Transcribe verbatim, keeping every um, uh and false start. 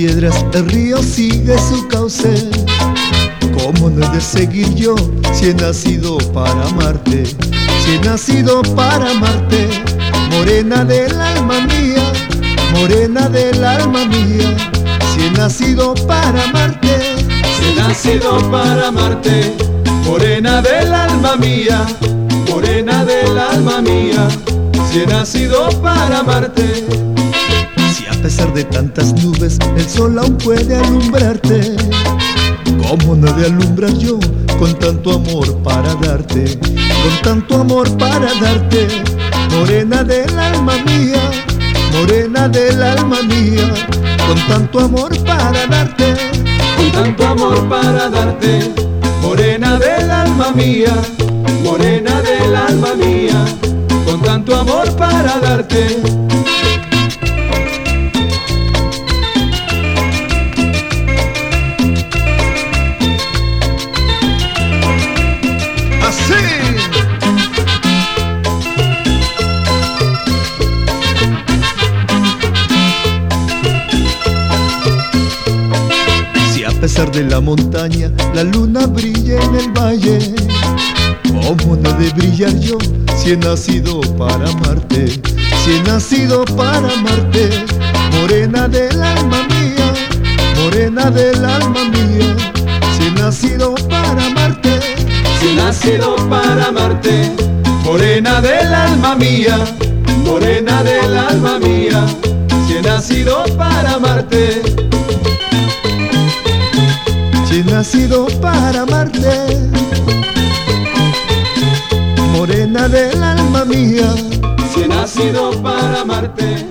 piedras el río sigue su cauce. ¿Cómo no he de seguir yo si he nacido para amarte? Si he nacido para amarte, morena del alma mía, morena del alma mía. Si he nacido para amarte, si he nacido para amarte, morena del alma mía, morena del alma mía. Si he nacido para amarte. Si a pesar de tantas nubes el sol aún puede alumbrarte, ¿cómo no he de alumbrar yo con tanto amor para darte? Con tanto amor para darte, morena del alma mía, morena del alma mía. Con tanto amor para darte, con tanto amor para darte, morena del alma mía, morena del alma mía. Con tanto amor para darte. A pesar de la montaña, la luna brilla en el valle. ¿Cómo no he de brillar yo si he nacido para amarte? Si he nacido para amarte, morena del alma mía, morena del alma mía. Si he nacido para amarte, si he nacido para amarte, morena del alma mía, morena del alma mía. Si he nacido para amarte, si he nacido para amarte, morena del alma mía. Si he nacido para amarte.